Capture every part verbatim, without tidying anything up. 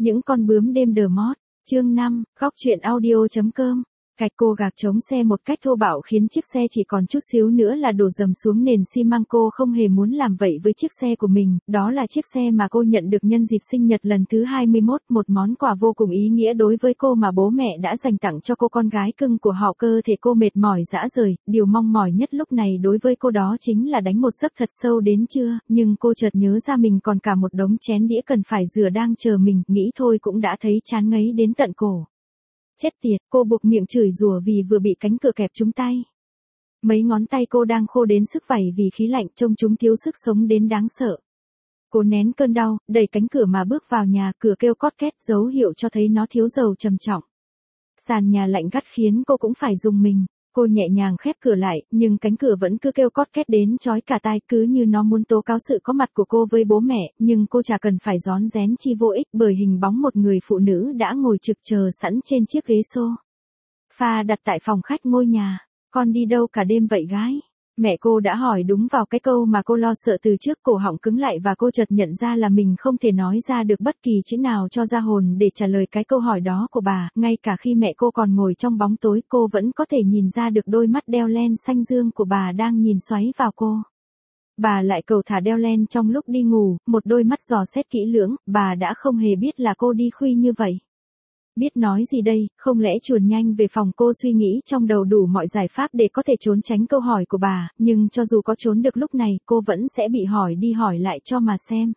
Những con bướm đêm đờ mót, chương năm, góc truyện audio.com. Gạch cô gạc chống xe một cách thô bạo khiến chiếc xe chỉ còn chút xíu nữa là đổ dầm xuống nền xi măng. Cô không hề muốn làm vậy với chiếc xe của mình, đó là chiếc xe mà cô nhận được nhân dịp sinh nhật lần thứ hai mươi mốt, một món quà vô cùng ý nghĩa đối với cô mà bố mẹ đã dành tặng cho cô, con gái cưng của họ. Cơ thể cô mệt mỏi rã rời, điều mong mỏi nhất lúc này đối với cô đó chính là đánh một giấc thật sâu đến trưa, nhưng cô chợt nhớ ra mình còn cả một đống chén đĩa cần phải rửa đang chờ mình, nghĩ thôi cũng đã thấy chán ngấy đến tận cổ. Chết tiệt, cô buộc miệng chửi rủa vì vừa bị cánh cửa kẹp trúng tay. Mấy ngón tay cô đang khô đến sức vẩy vì khí lạnh, trông chúng thiếu sức sống đến đáng sợ. Cô nén cơn đau, đẩy cánh cửa mà bước vào nhà, cửa kêu cót két, dấu hiệu cho thấy nó thiếu dầu trầm trọng. Sàn nhà lạnh gắt khiến cô cũng phải rùng mình. Cô nhẹ nhàng khép cửa lại, nhưng cánh cửa vẫn cứ kêu cót két đến chói cả tai, cứ như nó muốn tố cáo sự có mặt của cô với bố mẹ, nhưng cô chả cần phải rón rén chi vô ích, bởi hình bóng một người phụ nữ đã ngồi trực chờ sẵn trên chiếc ghế sofa đặt tại phòng khách ngôi nhà. Con đi đâu cả đêm vậy gái? Mẹ cô đã hỏi đúng vào cái câu mà cô lo sợ từ trước, cổ họng cứng lại và cô chợt nhận ra là mình không thể nói ra được bất kỳ chữ nào cho ra hồn để trả lời cái câu hỏi đó của bà. Ngay cả khi mẹ cô còn ngồi trong bóng tối, cô vẫn có thể nhìn ra được đôi mắt đeo len xanh dương của bà đang nhìn xoáy vào cô. Bà lại cầu thả đeo len trong lúc đi ngủ, một đôi mắt dò xét kỹ lưỡng, bà đã không hề biết là cô đi khuya như vậy. Biết nói gì đây, không lẽ chuồn nhanh về phòng? Cô suy nghĩ trong đầu đủ mọi giải pháp để có thể trốn tránh câu hỏi của bà, nhưng cho dù có trốn được lúc này, cô vẫn sẽ bị hỏi đi hỏi lại cho mà xem.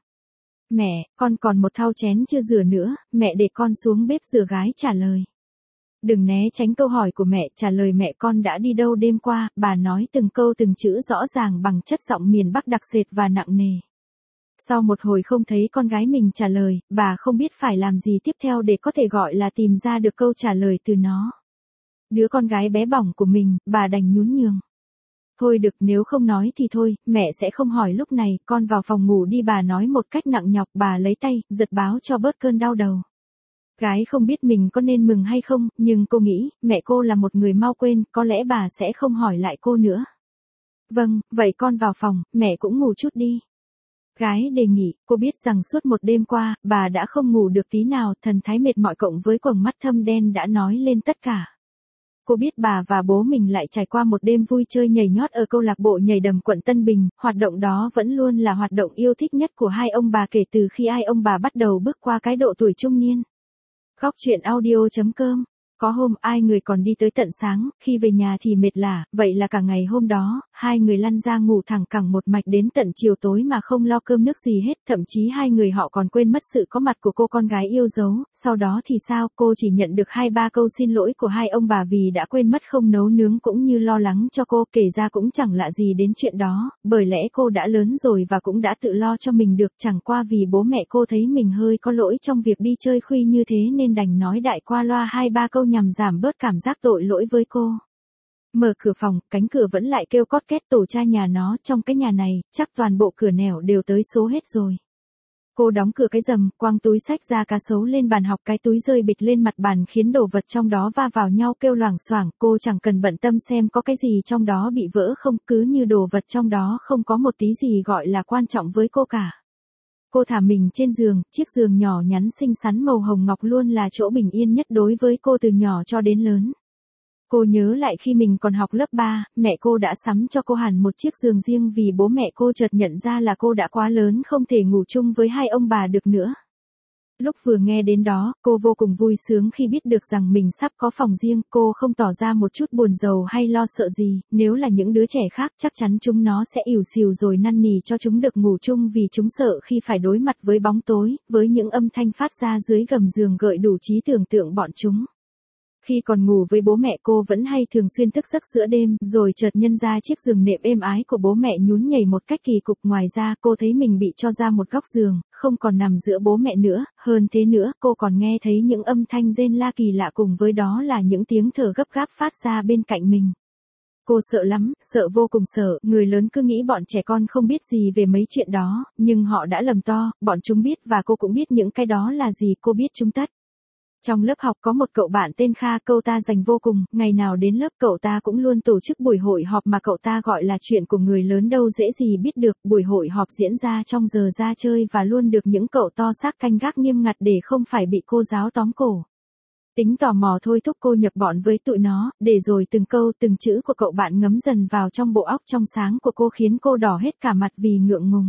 Mẹ, con còn một thau chén chưa rửa nữa, mẹ để con xuống bếp rửa, gái trả lời. Đừng né tránh câu hỏi của mẹ, trả lời mẹ. Con đã đi đâu đêm qua? Bà nói từng câu từng chữ rõ ràng bằng chất giọng miền Bắc đặc sệt và nặng nề. Sau một hồi không thấy con gái mình trả lời, bà không biết phải làm gì tiếp theo để có thể gọi là tìm ra được câu trả lời từ nó. Đứa con gái bé bỏng của mình, bà đành nhún nhường. Thôi được, nếu không nói thì thôi, mẹ sẽ không hỏi lúc này, con vào phòng ngủ đi, bà nói một cách nặng nhọc. Bà lấy tay, giật báo cho bớt cơn đau đầu. Gái không biết mình có nên mừng hay không, nhưng cô nghĩ, mẹ cô là một người mau quên, có lẽ bà sẽ không hỏi lại cô nữa. Vâng, vậy con vào phòng, mẹ cũng ngủ chút đi. Gái đề nghị. Cô biết rằng suốt một đêm qua, bà đã không ngủ được tí nào, thần thái mệt mỏi cộng với quầng mắt thâm đen đã nói lên tất cả. Cô biết bà và bố mình lại trải qua một đêm vui chơi nhảy nhót ở câu lạc bộ nhảy đầm quận Tân Bình, hoạt động đó vẫn luôn là hoạt động yêu thích nhất của hai ông bà kể từ khi hai ông bà bắt đầu bước qua cái độ tuổi trung niên. Góc truyện audio.com. Có hôm ai người còn đi tới tận sáng, khi về nhà thì mệt lả, vậy là cả ngày hôm đó, hai người lăn ra ngủ thẳng cẳng một mạch đến tận chiều tối mà không lo cơm nước gì hết, thậm chí hai người họ còn quên mất sự có mặt của cô con gái yêu dấu. Sau đó thì sao? Cô chỉ nhận được hai ba câu xin lỗi của hai ông bà vì đã quên mất không nấu nướng cũng như lo lắng cho cô, kể ra cũng chẳng lạ gì đến chuyện đó, bởi lẽ cô đã lớn rồi và cũng đã tự lo cho mình được, chẳng qua vì bố mẹ cô thấy mình hơi có lỗi trong việc đi chơi khuya như thế nên đành nói đại qua loa hai ba câu nhằm giảm bớt cảm giác tội lỗi với cô. Mở cửa phòng, cánh cửa vẫn lại kêu cót két. Tổ cha nhà nó, trong cái nhà này, chắc toàn bộ cửa nẻo đều tới số hết rồi. Cô đóng cửa cái rầm, quăng túi xách da cá sấu lên bàn học, cái túi rơi bịch lên mặt bàn khiến đồ vật trong đó va vào nhau kêu loảng xoảng. Cô chẳng cần bận tâm xem có cái gì trong đó bị vỡ không, cứ như đồ vật trong đó không có một tí gì gọi là quan trọng với cô cả. Cô thả mình trên giường, chiếc giường nhỏ nhắn xinh xắn màu hồng ngọc luôn là chỗ bình yên nhất đối với cô từ nhỏ cho đến lớn. Cô nhớ lại khi mình còn học lớp ba, mẹ cô đã sắm cho cô hẳn một chiếc giường riêng vì bố mẹ cô chợt nhận ra là cô đã quá lớn không thể ngủ chung với hai ông bà được nữa. Lúc vừa nghe đến đó, cô vô cùng vui sướng khi biết được rằng mình sắp có phòng riêng. Cô không tỏ ra một chút buồn rầu hay lo sợ gì, nếu là những đứa trẻ khác chắc chắn chúng nó sẽ ỉu xìu rồi năn nỉ cho chúng được ngủ chung vì chúng sợ khi phải đối mặt với bóng tối, với những âm thanh phát ra dưới gầm giường gợi đủ trí tưởng tượng bọn chúng. Khi còn ngủ với bố mẹ cô vẫn hay thường xuyên thức giấc giữa đêm, rồi chợt nhân ra chiếc giường nệm êm ái của bố mẹ nhún nhảy một cách kỳ cục. Ngoài ra, cô thấy mình bị cho ra một góc giường, không còn nằm giữa bố mẹ nữa, hơn thế nữa, cô còn nghe thấy những âm thanh rên la kỳ lạ, cùng với đó là những tiếng thở gấp gáp phát ra bên cạnh mình. Cô sợ lắm, sợ vô cùng sợ. Người lớn cứ nghĩ bọn trẻ con không biết gì về mấy chuyện đó, nhưng họ đã lầm to, bọn chúng biết và cô cũng biết những cái đó là gì, cô biết chúng tất. Trong lớp học có một cậu bạn tên Kha, cậu ta rành vô cùng, ngày nào đến lớp cậu ta cũng luôn tổ chức buổi hội họp mà cậu ta gọi là chuyện của người lớn đâu dễ gì biết được. Buổi hội họp diễn ra trong giờ ra chơi và luôn được những cậu to xác canh gác nghiêm ngặt để không phải bị cô giáo tóm cổ. Tính tò mò thôi thúc cô nhập bọn với tụi nó, để rồi từng câu từng chữ của cậu bạn ngấm dần vào trong bộ óc trong sáng của cô khiến cô đỏ hết cả mặt vì ngượng ngùng.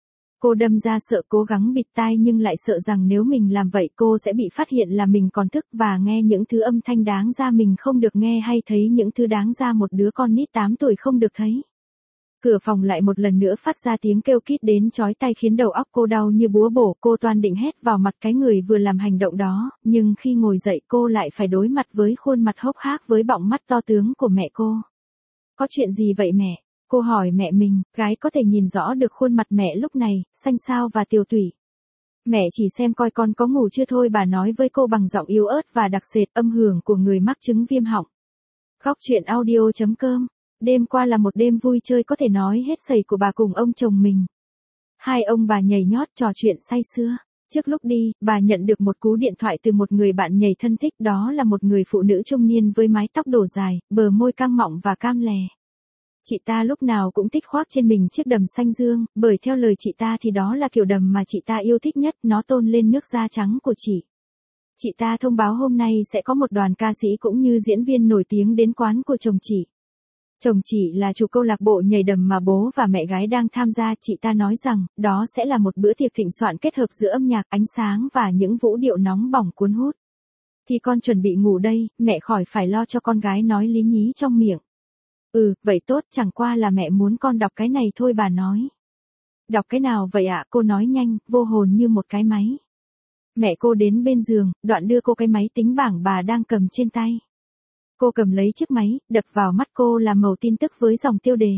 Cô đâm ra sợ cố gắng bịt tai nhưng lại sợ rằng nếu mình làm vậy cô sẽ bị phát hiện là mình còn thức và nghe những thứ âm thanh đáng ra mình không được nghe hay thấy những thứ đáng ra một đứa con nít tám tuổi không được thấy. Cửa phòng lại một lần nữa phát ra tiếng kêu kít đến chói tai khiến đầu óc cô đau như búa bổ. Cô toan định hét vào mặt cái người vừa làm hành động đó, nhưng khi ngồi dậy cô lại phải đối mặt với khuôn mặt hốc hác với bọng mắt to tướng của mẹ cô. Có chuyện gì vậy mẹ? Cô hỏi mẹ mình, gái có thể nhìn rõ được khuôn mặt mẹ lúc này, xanh xao và tiều tụy. Mẹ chỉ xem coi con có ngủ chưa thôi, bà nói với cô bằng giọng yếu ớt và đặc sệt, âm hưởng của người mắc chứng viêm họng. Góc truyện audio chấm com. Đêm qua là một đêm vui chơi có thể nói hết sẩy của bà cùng ông chồng mình. Hai ông bà nhảy nhót trò chuyện say sưa. Trước lúc đi, bà nhận được một cú điện thoại từ một người bạn nhảy thân thích, đó là một người phụ nữ trung niên với mái tóc đổ dài, bờ môi căng mọng và cam lè. Chị ta lúc nào cũng thích khoác trên mình chiếc đầm xanh dương, bởi theo lời chị ta thì đó là kiểu đầm mà chị ta yêu thích nhất, nó tôn lên nước da trắng của chị. Chị ta thông báo hôm nay sẽ có một đoàn ca sĩ cũng như diễn viên nổi tiếng đến quán của chồng chị. Chồng chị là chủ câu lạc bộ nhảy đầm mà bố và mẹ gái đang tham gia. Chị ta nói rằng, đó sẽ là một bữa tiệc thịnh soạn kết hợp giữa âm nhạc, ánh sáng và những vũ điệu nóng bỏng cuốn hút. Thì con chuẩn bị ngủ đây, mẹ khỏi phải lo cho con gái nói lý nhí trong miệng. Ừ, vậy tốt, chẳng qua là mẹ muốn con đọc cái này thôi, bà nói. Đọc cái nào vậy ạ? Cô nói nhanh, vô hồn như một cái máy. Mẹ cô đến bên giường, đoạn đưa cô cái máy tính bảng bà đang cầm trên tay. Cô cầm lấy chiếc máy, đập vào mắt cô là mẩu tin tức với dòng tiêu đề.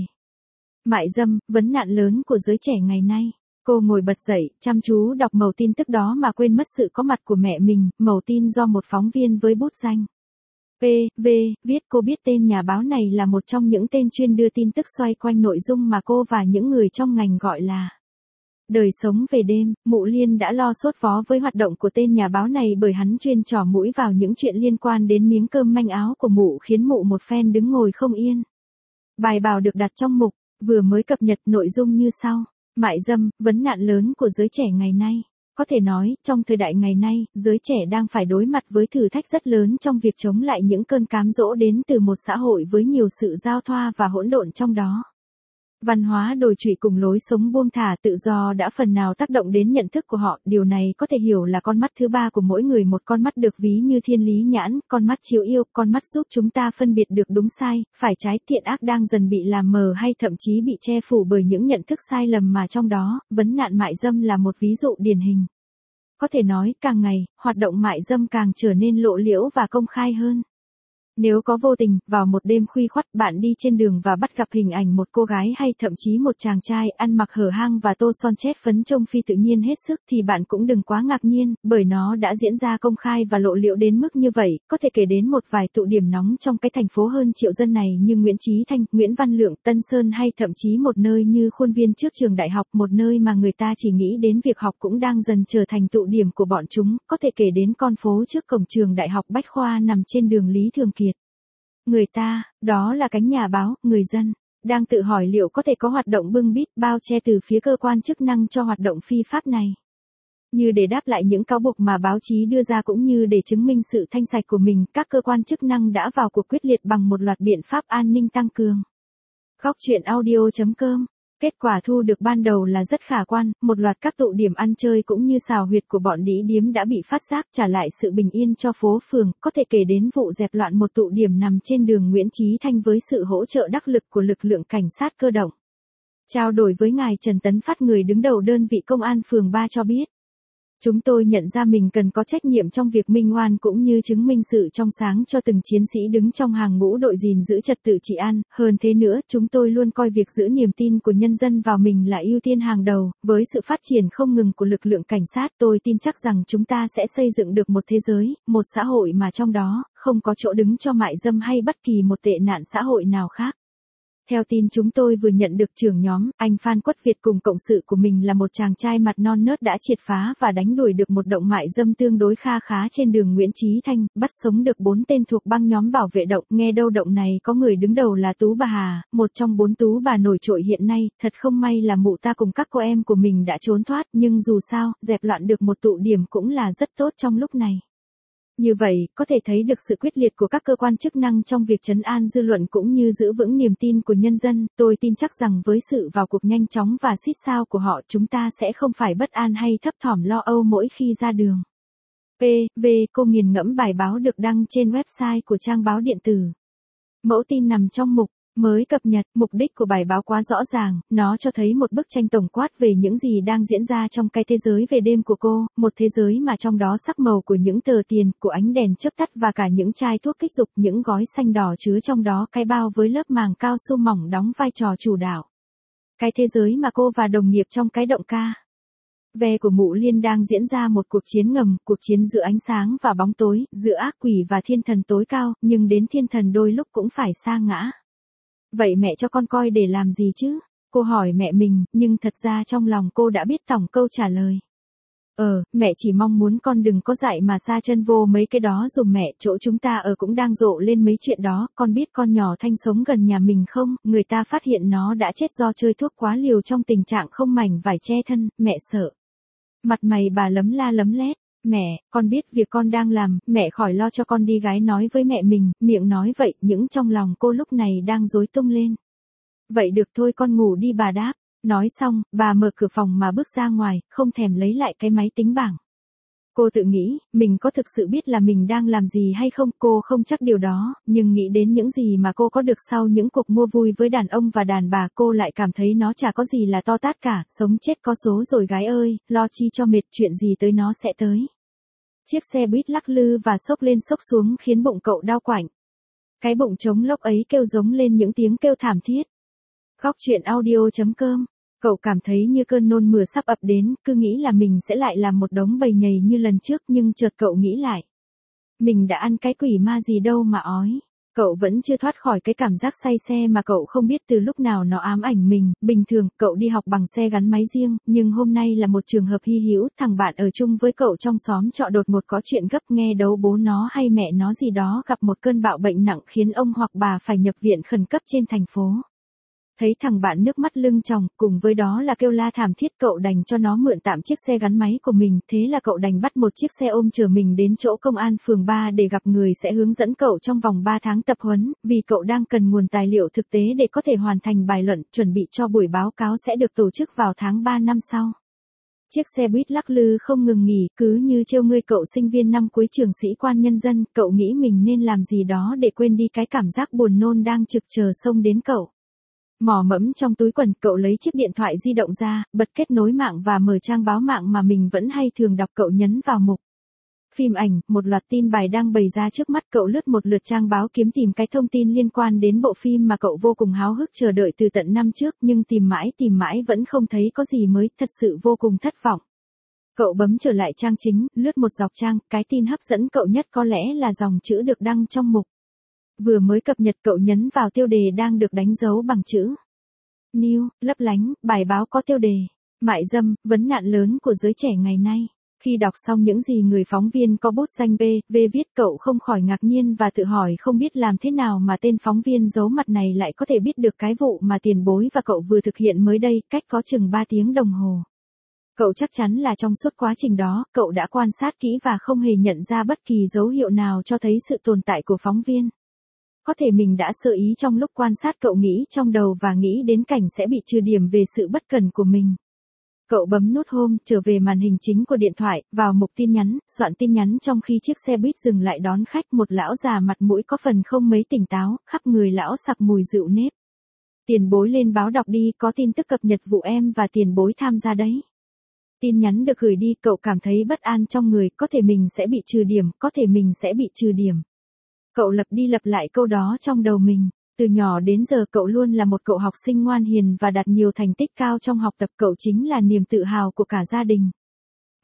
Mại dâm, vấn nạn lớn của giới trẻ ngày nay. Cô ngồi bật dậy, chăm chú đọc mẩu tin tức đó mà quên mất sự có mặt của mẹ mình. Mẩu tin do một phóng viên với bút danh pê vê viết. Cô biết tên nhà báo này là một trong những tên chuyên đưa tin tức xoay quanh nội dung mà cô và những người trong ngành gọi là đời sống về đêm. Mụ Liên đã lo sốt vó với hoạt động của tên nhà báo này bởi hắn chuyên trỏ mũi vào những chuyện liên quan đến miếng cơm manh áo của mụ khiến mụ một phen đứng ngồi không yên. Bài báo được đặt trong mục vừa mới cập nhật, nội dung như sau: mại dâm, vấn nạn lớn của giới trẻ ngày nay. Có thể nói, trong thời đại ngày nay, giới trẻ đang phải đối mặt với thử thách rất lớn trong việc chống lại những cơn cám dỗ đến từ một xã hội với nhiều sự giao thoa và hỗn độn trong đó. Văn hóa đồi trụy cùng lối sống buông thả tự do đã phần nào tác động đến nhận thức của họ. Điều này có thể hiểu là con mắt thứ ba của mỗi người, một con mắt được ví như thiên lý nhãn, con mắt chiếu yêu, con mắt giúp chúng ta phân biệt được đúng sai, phải trái, thiện ác đang dần bị làm mờ hay thậm chí bị che phủ bởi những nhận thức sai lầm mà trong đó, vấn nạn mại dâm là một ví dụ điển hình. Có thể nói, càng ngày, hoạt động mại dâm càng trở nên lộ liễu và công khai hơn. Nếu có vô tình, vào một đêm khuya khoắt, bạn đi trên đường và bắt gặp hình ảnh một cô gái hay thậm chí một chàng trai ăn mặc hở hang và tô son chét phấn trông phi tự nhiên hết sức, thì bạn cũng đừng quá ngạc nhiên, bởi nó đã diễn ra công khai và lộ liễu đến mức như vậy. Có thể kể đến một vài tụ điểm nóng trong cái thành phố hơn triệu dân này như Nguyễn Chí Thanh, Nguyễn Văn Lượng, Tân Sơn hay thậm chí một nơi như khuôn viên trước trường đại học, một nơi mà người ta chỉ nghĩ đến việc học cũng đang dần trở thành tụ điểm của bọn chúng. Có thể kể đến con phố trước cổng trường đại học Bách Khoa nằm trên đường Lý Thường Kiệt. Người ta, đó là cánh nhà báo, người dân, đang tự hỏi liệu có thể có hoạt động bưng bít, bao che từ phía cơ quan chức năng cho hoạt động phi pháp này. Như để đáp lại những cáo buộc mà báo chí đưa ra cũng như để chứng minh sự thanh sạch của mình, các cơ quan chức năng đã vào cuộc quyết liệt bằng một loạt biện pháp an ninh tăng cường. Góc truyện audio chấm com. Kết quả thu được ban đầu là rất khả quan, một loạt các tụ điểm ăn chơi cũng như xào huyệt của bọn đĩ điếm đã bị phát giác, trả lại sự bình yên cho phố phường. Có thể kể đến vụ dẹp loạn một tụ điểm nằm trên đường Nguyễn Chí Thanh với sự hỗ trợ đắc lực của lực lượng cảnh sát cơ động. Trao đổi với ngài Trần Tấn Phát, người đứng đầu đơn vị công an phường ba cho biết: chúng tôi nhận ra mình cần có trách nhiệm trong việc minh oan cũng như chứng minh sự trong sáng cho từng chiến sĩ đứng trong hàng ngũ đội gìn giữ trật tự trị an. Hơn thế nữa, chúng tôi luôn coi việc giữ niềm tin của nhân dân vào mình là ưu tiên hàng đầu. Với sự phát triển không ngừng của lực lượng cảnh sát, tôi tin chắc rằng chúng ta sẽ xây dựng được một thế giới, một xã hội mà trong đó không có chỗ đứng cho mại dâm hay bất kỳ một tệ nạn xã hội nào khác. Theo tin chúng tôi vừa nhận được, trưởng nhóm, anh Phan Quất Việt cùng cộng sự của mình là một chàng trai mặt non nớt đã triệt phá và đánh đuổi được một động mại dâm tương đối kha khá trên đường Nguyễn Chí Thanh, bắt sống được bốn tên thuộc băng nhóm bảo vệ động. Nghe đâu động này có người đứng đầu là Tú bà Hà, một trong bốn tú bà nổi trội hiện nay. Thật không may là mụ ta cùng các cô em của mình đã trốn thoát, nhưng dù sao, dẹp loạn được một tụ điểm cũng là rất tốt trong lúc này. Như vậy, có thể thấy được sự quyết liệt của các cơ quan chức năng trong việc trấn an dư luận cũng như giữ vững niềm tin của nhân dân. Tôi tin chắc rằng với sự vào cuộc nhanh chóng và xít sao của họ, chúng ta sẽ không phải bất an hay thấp thỏm lo âu mỗi khi ra đường. pê vê Cô nghiền ngẫm bài báo được đăng trên website của trang báo điện tử. Mẫu tin nằm trong mục mới cập nhật. Mục đích của bài báo quá rõ ràng, nó cho thấy một bức tranh tổng quát về những gì đang diễn ra trong cái thế giới về đêm của cô, một thế giới mà trong đó sắc màu của những tờ tiền, của ánh đèn chớp tắt và cả những chai thuốc kích dục, những gói xanh đỏ chứa trong đó cái bao với lớp màng cao su mỏng đóng vai trò chủ đạo. Cái thế giới mà cô và đồng nghiệp trong cái động ca ve của Mụ Liên đang diễn ra một cuộc chiến ngầm, cuộc chiến giữa ánh sáng và bóng tối, giữa ác quỷ và thiên thần tối cao, nhưng đến thiên thần đôi lúc cũng phải sa ngã. Vậy mẹ cho con coi để làm gì chứ? Cô hỏi mẹ mình, nhưng thật ra trong lòng cô đã biết tổng câu trả lời. Ờ, mẹ chỉ mong muốn con đừng có dại mà sa chân vô mấy cái đó dùm mẹ, chỗ chúng ta ở cũng đang rộ lên mấy chuyện đó. Con biết con nhỏ Thanh sống gần nhà mình không? Người ta phát hiện nó đã chết do chơi thuốc quá liều trong tình trạng không mảnh vải che thân, mẹ sợ. Mặt mày bà lấm la lấm lét. Mẹ, con biết việc con đang làm, mẹ khỏi lo cho con đi, gái nói với mẹ mình, miệng nói vậy, những trong lòng cô lúc này đang rối tung lên. Vậy được thôi, con ngủ đi, bà đáp. Nói xong, bà mở cửa phòng mà bước ra ngoài, không thèm lấy lại cái máy tính bảng. Cô tự nghĩ, mình có thực sự biết là mình đang làm gì hay không, cô không chắc điều đó, nhưng nghĩ đến những gì mà cô có được sau những cuộc mua vui với đàn ông và đàn bà, cô lại cảm thấy nó chả có gì là to tát cả, sống chết có số rồi gái ơi, lo chi cho mệt, chuyện gì tới nó sẽ tới. Chiếc xe buýt lắc lư và xốc lên xốc xuống khiến bụng cậu đau quạnh. Cái bụng trống lốc ấy kêu giống lên những tiếng kêu thảm thiết. Góc truyện audio chấm com. Cậu cảm thấy như cơn nôn mửa sắp ập đến, cứ nghĩ là mình sẽ lại làm một đống bầy nhầy như lần trước, nhưng chợt cậu nghĩ lại. Mình đã ăn cái quỷ ma gì đâu mà ói. Cậu vẫn chưa thoát khỏi cái cảm giác say xe mà cậu không biết từ lúc nào nó ám ảnh mình. Bình thường, cậu đi học bằng xe gắn máy riêng, nhưng hôm nay là một trường hợp hy hữu, thằng bạn ở chung với cậu trong xóm trọ đột ngột có chuyện gấp, nghe đấu bố nó hay mẹ nó gì đó gặp một cơn bạo bệnh nặng khiến ông hoặc bà phải nhập viện khẩn cấp trên thành phố. Thấy thằng bạn nước mắt lưng tròng, cùng với đó là kêu la thảm thiết, cậu đành cho nó mượn tạm chiếc xe gắn máy của mình, thế là cậu đành bắt một chiếc xe ôm chở mình đến chỗ công an phường ba để gặp người sẽ hướng dẫn cậu trong vòng ba tháng tập huấn, vì cậu đang cần nguồn tài liệu thực tế để có thể hoàn thành bài luận, chuẩn bị cho buổi báo cáo sẽ được tổ chức vào tháng ba năm sau. Chiếc xe buýt lắc lư không ngừng nghỉ, cứ như trêu ngươi cậu sinh viên năm cuối trường sĩ quan nhân dân, cậu nghĩ mình nên làm gì đó để quên đi cái cảm giác buồn nôn đang trực chờ xông đến cậu. Mò mẫm trong túi quần, cậu lấy chiếc điện thoại di động ra, bật kết nối mạng và mở trang báo mạng mà mình vẫn hay thường đọc, cậu nhấn vào mục phim ảnh, một loạt tin bài đang bày ra trước mắt, cậu lướt một lượt trang báo kiếm tìm cái thông tin liên quan đến bộ phim mà cậu vô cùng háo hức chờ đợi từ tận năm trước, nhưng tìm mãi tìm mãi vẫn không thấy có gì mới, thật sự vô cùng thất vọng. Cậu bấm trở lại trang chính, lướt một dọc trang, cái tin hấp dẫn cậu nhất có lẽ là dòng chữ được đăng trong mục vừa mới cập nhật, cậu nhấn vào tiêu đề đang được đánh dấu bằng chữ New, lấp lánh, bài báo có tiêu đề mại dâm, vấn nạn lớn của giới trẻ ngày nay. Khi đọc xong những gì người phóng viên có bút danh bê vê viết, cậu không khỏi ngạc nhiên và tự hỏi không biết làm thế nào mà tên phóng viên giấu mặt này lại có thể biết được cái vụ mà tiền bối và cậu vừa thực hiện mới đây, cách có chừng ba tiếng đồng hồ. Cậu chắc chắn là trong suốt quá trình đó, cậu đã quan sát kỹ và không hề nhận ra bất kỳ dấu hiệu nào cho thấy sự tồn tại của phóng viên. Có thể mình đã sơ ý trong lúc quan sát, cậu nghĩ trong đầu và nghĩ đến cảnh sẽ bị trừ điểm về sự bất cẩn của mình. Cậu bấm nút Home, trở về màn hình chính của điện thoại, vào mục tin nhắn, soạn tin nhắn trong khi chiếc xe buýt dừng lại đón khách, một lão già mặt mũi có phần không mấy tỉnh táo, khắp người lão sặc mùi rượu nếp. Tiền bối lên báo đọc đi, có tin tức cập nhật vụ em và tiền bối tham gia đấy. Tin nhắn được gửi đi, cậu cảm thấy bất an trong người, có thể mình sẽ bị trừ điểm, có thể mình sẽ bị trừ điểm. Cậu lặp đi lặp lại câu đó trong đầu mình. Từ nhỏ đến giờ cậu luôn là một cậu học sinh ngoan hiền và đạt nhiều thành tích cao trong học tập, cậu chính là niềm tự hào của cả gia đình.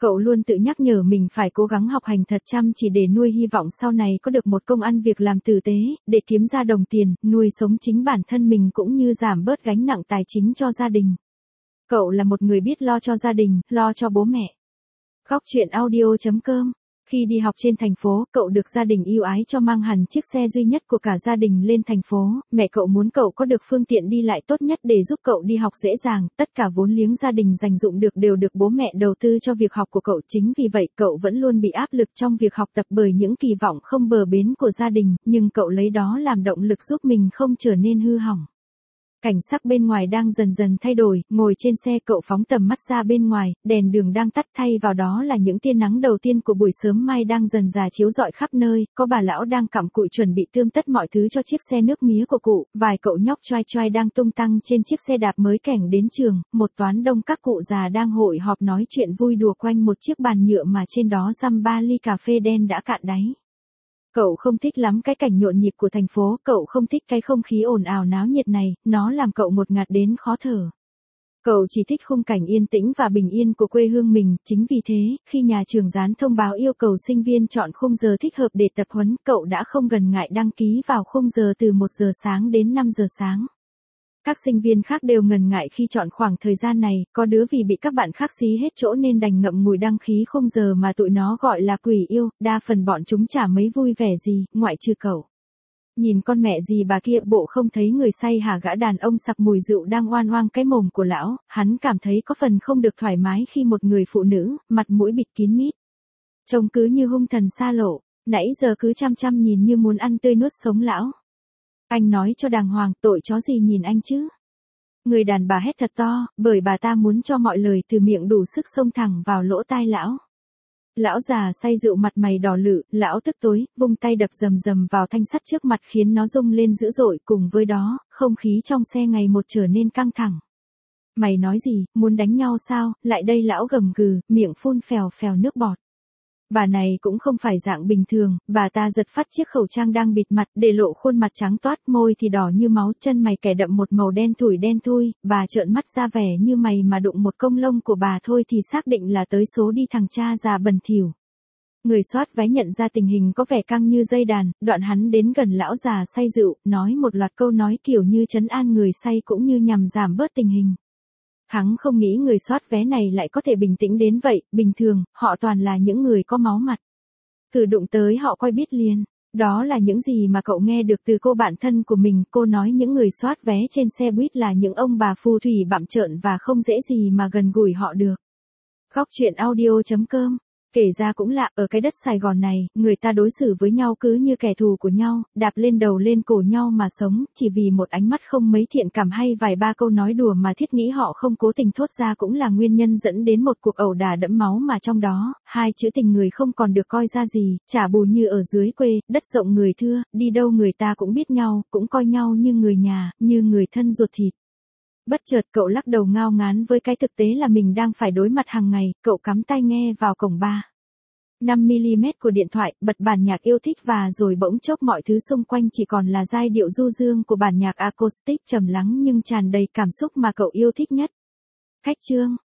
Cậu luôn tự nhắc nhở mình phải cố gắng học hành thật chăm chỉ để nuôi hy vọng sau này có được một công ăn việc làm tử tế, để kiếm ra đồng tiền, nuôi sống chính bản thân mình cũng như giảm bớt gánh nặng tài chính cho gia đình. Cậu là một người biết lo cho gia đình, lo cho bố mẹ. Góc chuyện audio chấm com. Khi đi học trên thành phố, cậu được gia đình ưu ái cho mang hẳn chiếc xe duy nhất của cả gia đình lên thành phố. Mẹ cậu muốn cậu có được phương tiện đi lại tốt nhất để giúp cậu đi học dễ dàng. Tất cả vốn liếng gia đình dành dụm được đều được bố mẹ đầu tư cho việc học của cậu. Chính vì vậy cậu vẫn luôn bị áp lực trong việc học tập bởi những kỳ vọng không bờ bến của gia đình, nhưng cậu lấy đó làm động lực giúp mình không trở nên hư hỏng. Cảnh sắc bên ngoài đang dần dần thay đổi, ngồi trên xe cậu phóng tầm mắt ra bên ngoài, đèn đường đang tắt thay vào đó là những tia nắng đầu tiên của buổi sớm mai đang dần dà chiếu rọi khắp nơi, có bà lão đang cặm cụi chuẩn bị tươm tất mọi thứ cho chiếc xe nước mía của cụ, vài cậu nhóc choai choai đang tung tăng trên chiếc xe đạp mới kẻng đến trường, một toán đông các cụ già đang hội họp nói chuyện vui đùa quanh một chiếc bàn nhựa mà trên đó răm ba ly cà phê đen đã cạn đáy. Cậu không thích lắm cái cảnh nhộn nhịp của thành phố, cậu không thích cái không khí ồn ào náo nhiệt này, nó làm cậu ngột ngạt đến khó thở. Cậu chỉ thích khung cảnh yên tĩnh và bình yên của quê hương mình, chính vì thế, khi nhà trường dán thông báo yêu cầu sinh viên chọn khung giờ thích hợp để tập huấn, cậu đã không ngần ngại đăng ký vào khung giờ từ một giờ sáng đến năm giờ sáng. Các sinh viên khác đều ngần ngại khi chọn khoảng thời gian này, có đứa vì bị các bạn khác xí hết chỗ nên đành ngậm ngùi đăng ký khung giờ mà tụi nó gọi là quỷ yêu, đa phần bọn chúng chả mấy vui vẻ gì, ngoại trừ cậu. Nhìn con mẹ gì bà kia, bộ không thấy người say hả? Gã đàn ông sặc mùi rượu đang oan oang cái mồm của lão, hắn cảm thấy có phần không được thoải mái khi một người phụ nữ, mặt mũi bịt kín mít, trông cứ như hung thần xa lộ, nãy giờ cứ chăm chăm nhìn như muốn ăn tươi nuốt sống lão. Anh nói cho đàng hoàng, tội chó gì nhìn anh chứ? Người đàn bà hét thật to, bởi bà ta muốn cho mọi lời từ miệng đủ sức xông thẳng vào lỗ tai lão. Lão già say rượu mặt mày đỏ lử, lão tức tối, vung tay đập rầm rầm vào thanh sắt trước mặt khiến nó rung lên dữ dội, cùng với đó, không khí trong xe ngày một trở nên căng thẳng. Mày nói gì, muốn đánh nhau sao? Lại đây, lão gầm gừ, miệng phun phèo phèo nước bọt. Bà này cũng không phải dạng bình thường, bà ta giật phát chiếc khẩu trang đang bịt mặt để lộ khuôn mặt trắng toát, môi thì đỏ như máu, chân mày kẻ đậm một màu đen thủi đen thui, bà trợn mắt ra vẻ như mày mà đụng một công lông của bà thôi thì xác định là tới số đi thằng cha già bẩn thỉu. Người soát vé nhận ra tình hình có vẻ căng như dây đàn, đoạn hắn đến gần lão già say rượu, nói một loạt câu nói kiểu như trấn an người say cũng như nhằm giảm bớt tình hình. Hắn không nghĩ người soát vé này lại có thể bình tĩnh đến vậy, bình thường, họ toàn là những người có máu mặt. Cử đụng tới họ coi biết liền. Đó là những gì mà cậu nghe được từ cô bạn thân của mình, cô nói những người soát vé trên xe buýt là những ông bà phù thủy bặm trợn và không dễ gì mà gần gũi họ được. Góc chuyện audio chấm com. Kể ra cũng lạ, ở cái đất Sài Gòn này, người ta đối xử với nhau cứ như kẻ thù của nhau, đạp lên đầu lên cổ nhau mà sống, chỉ vì một ánh mắt không mấy thiện cảm hay vài ba câu nói đùa mà thiết nghĩ họ không cố tình thốt ra cũng là nguyên nhân dẫn đến một cuộc ẩu đả đẫm máu mà trong đó, hai chữ tình người không còn được coi ra gì, chả bù như ở dưới quê, đất rộng người thưa, đi đâu người ta cũng biết nhau, cũng coi nhau như người nhà, như người thân ruột thịt. Bất chợt cậu lắc đầu ngao ngán với cái thực tế là mình đang phải đối mặt hàng ngày, cậu cắm tai nghe vào cổng ba năm mi-li-mét của điện thoại, bật bản nhạc yêu thích và rồi bỗng chốc mọi thứ xung quanh chỉ còn là giai điệu du dương của bản nhạc acoustic trầm lắng nhưng tràn đầy cảm xúc mà cậu yêu thích nhất. Khách chương.